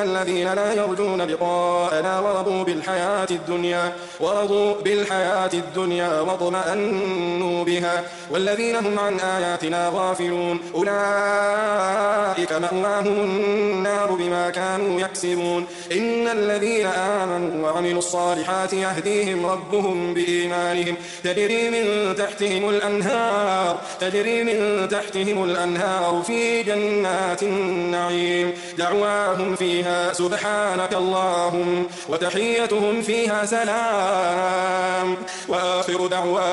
الذين لا يرجون لقاءنا ورضوا بالحياة الدنيا واطمأنوا بها والذين هم عن آياتنا غافلون أولئك مأواهم النار بما كانوا يكسبون إن الذين آمنوا وعملوا الصالحات يهديهم ربهم بإيمانهم تجري من تحتهم الأنهار في جنات النعيم دعواهم فيها سبحانك اللهم وتحيتهم فيها سلام وآخر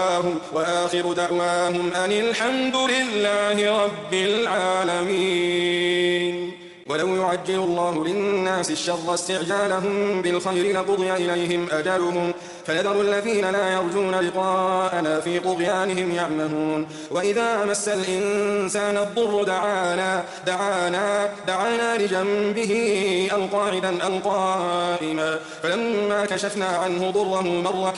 دعواهم أن الحمد لله رب العالمين. ولو يعجل الله للناس الشر استعجالهم بالخير لقضي إليهم أجلهم فنذر الذين لا يرجون لقاءنا في طغيانهم يعمهون وإذا مس الإنسان الضر دعانا لجنبه أو قاعدا أو قائما فلما كشفنا عنه ضره مر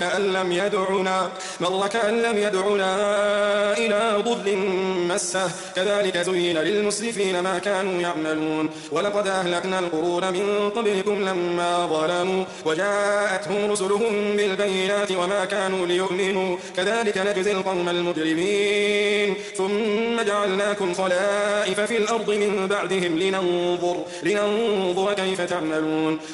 كأن لم يدعنا إلى ضر مسه كذلك زين للمسرفين ما كانوا يعملون ولقد أهلكنا القرون من قبلكم لما ظلموا وجاءتهم رسلهم بالبينات وما كانوا ليؤمنوا كذلك نجزي القوم المجرمين ثم جعلناكم خلائف في الأرض من بعدهم لننظر كيف تعملون